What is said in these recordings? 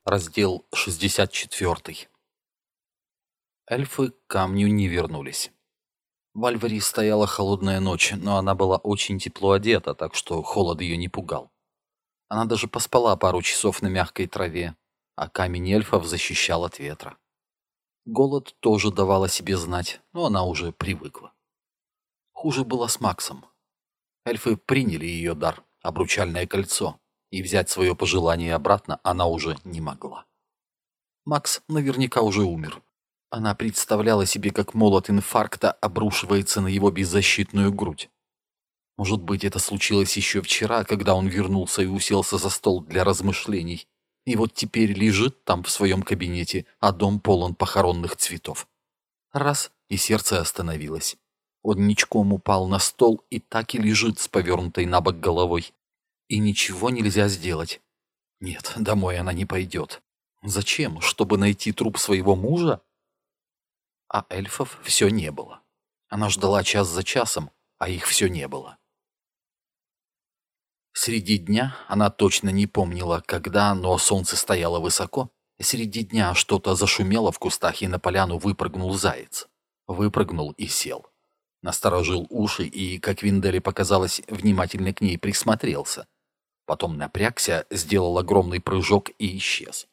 Раздел 64. Эльфы к камню не вернулись. В Альваре стояла холодная ночь, но она была очень тепло одета, так что холод ее не пугал. Она даже поспала пару часов на мягкой траве, а камень эльфов защищал от ветра. Голод тоже давал о себе знать, но она уже привыкла. Хуже было с Максом. Эльфы приняли ее дар, обручальное кольцо, и взять свое пожелание обратно она уже не могла. Макс наверняка уже умер. Она представляла себе, как молот инфаркта обрушивается на его беззащитную грудь. Может быть, это случилось еще вчера, когда он вернулся и уселся за стол для размышлений. И вот теперь лежит там в своем кабинете, а дом полон похоронных цветов. Раз, и сердце остановилось. Он ничком упал на стол и так и лежит с повернутой на бок головой. И ничего нельзя сделать. Нет, домой она не пойдет. Зачем? Чтобы найти труп своего мужа? А эльфов все не было. Она ждала час за часом, а их все не было. Среди дня она точно не помнила, когда, но солнце стояло высоко. Среди дня что-то зашумело в кустах, и на поляну выпрыгнул заяц. Выпрыгнул и сел. Насторожил уши и, как Винделе показалось, внимательно к ней присмотрелся. Потом напрягся, сделал огромный прыжок и исчез.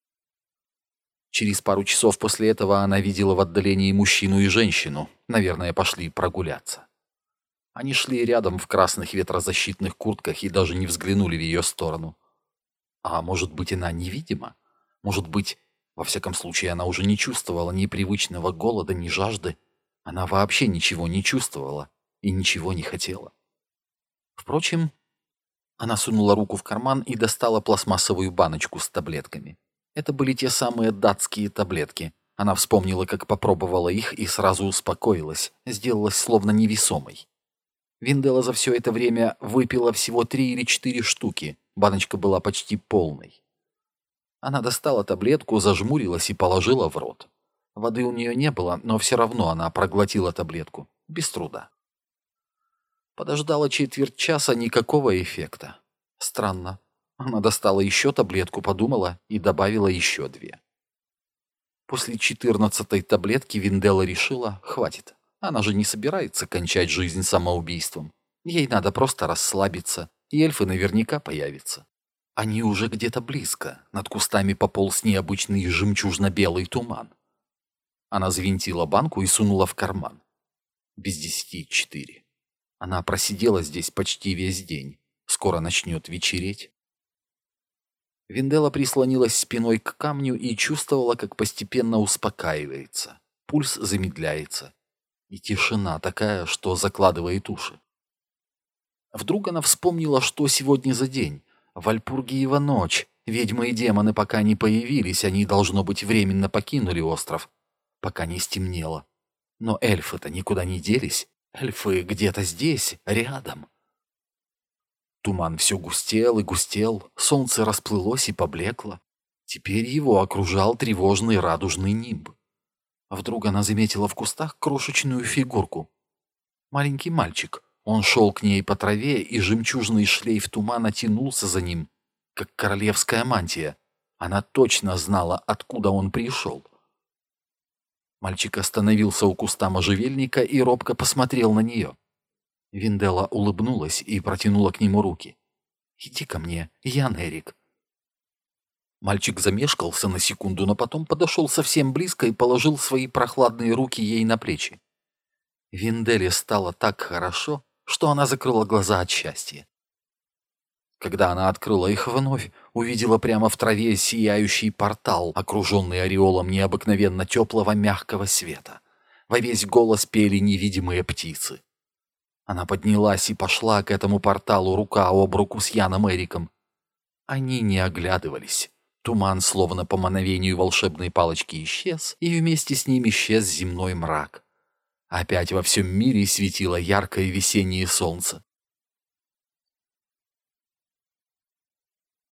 Через пару часов после этого она видела в отдалении мужчину и женщину. Наверное, пошли прогуляться. Они шли рядом в красных ветрозащитных куртках и даже не взглянули в ее сторону. А может быть, она невидима? Может быть, во всяком случае, она уже не чувствовала ни привычного голода, ни жажды. Она вообще ничего не чувствовала и ничего не хотела. Впрочем, она сунула руку в карман и достала пластмассовую баночку с таблетками. Это были те самые датские таблетки. Она вспомнила, как попробовала их, и сразу успокоилась, сделалась словно невесомой. Виндела за все это время выпила всего 3 или 4 штуки. Баночка была почти полной. Она достала таблетку, зажмурилась и положила в рот. Воды у нее не было, но все равно она проглотила таблетку. Без труда. Подождала четверть часа, никакого эффекта. Странно. Она достала еще таблетку, подумала и добавила еще 2. После 14-й таблетки Виндела решила, хватит. Она же не собирается кончать жизнь самоубийством. Ей надо просто расслабиться, и эльфы наверняка появятся. Они уже где-то близко. Над кустами пополз необычный жемчужно-белый туман. Она завинтила банку и сунула в карман. Без 10:04. Она просидела здесь почти весь день. Скоро начнет вечереть. Виндела прислонилась спиной к камню и чувствовала, как постепенно успокаивается. Пульс замедляется. И тишина такая, что закладывает уши. Вдруг она вспомнила, что сегодня за день. Вальпургиева ночь. Ведьмы и демоны пока не появились, они, должно быть, временно покинули остров. Пока не стемнело. Но эльфы-то никуда не делись. Эльфы где-то здесь, рядом. Туман все густел и густел, солнце расплылось и поблекло. Теперь его окружал тревожный радужный нимб. Вдруг она заметила в кустах крошечную фигурку. Маленький мальчик. Он шел к ней по траве, и жемчужный шлейф тумана тянулся за ним, как королевская мантия. Она точно знала, откуда он пришел. Мальчик остановился у куста можжевельника и робко посмотрел на нее. Виндела улыбнулась и протянула к нему руки. «Иди ко мне, Ян Эрик». Мальчик замешкался на секунду, но потом подошел совсем близко и положил свои прохладные руки ей на плечи. Винделе стало так хорошо, что она закрыла глаза от счастья. Когда она открыла их вновь, увидела прямо в траве сияющий портал, окруженный ореолом необыкновенно теплого мягкого света. Во весь голос пели невидимые птицы. Она поднялась и пошла к этому порталу рука об руку с Яном Эриком. Они не оглядывались. Туман, словно по мановению волшебной палочки, исчез, и вместе с ним исчез земной мрак. Опять во всем мире светило яркое весеннее солнце.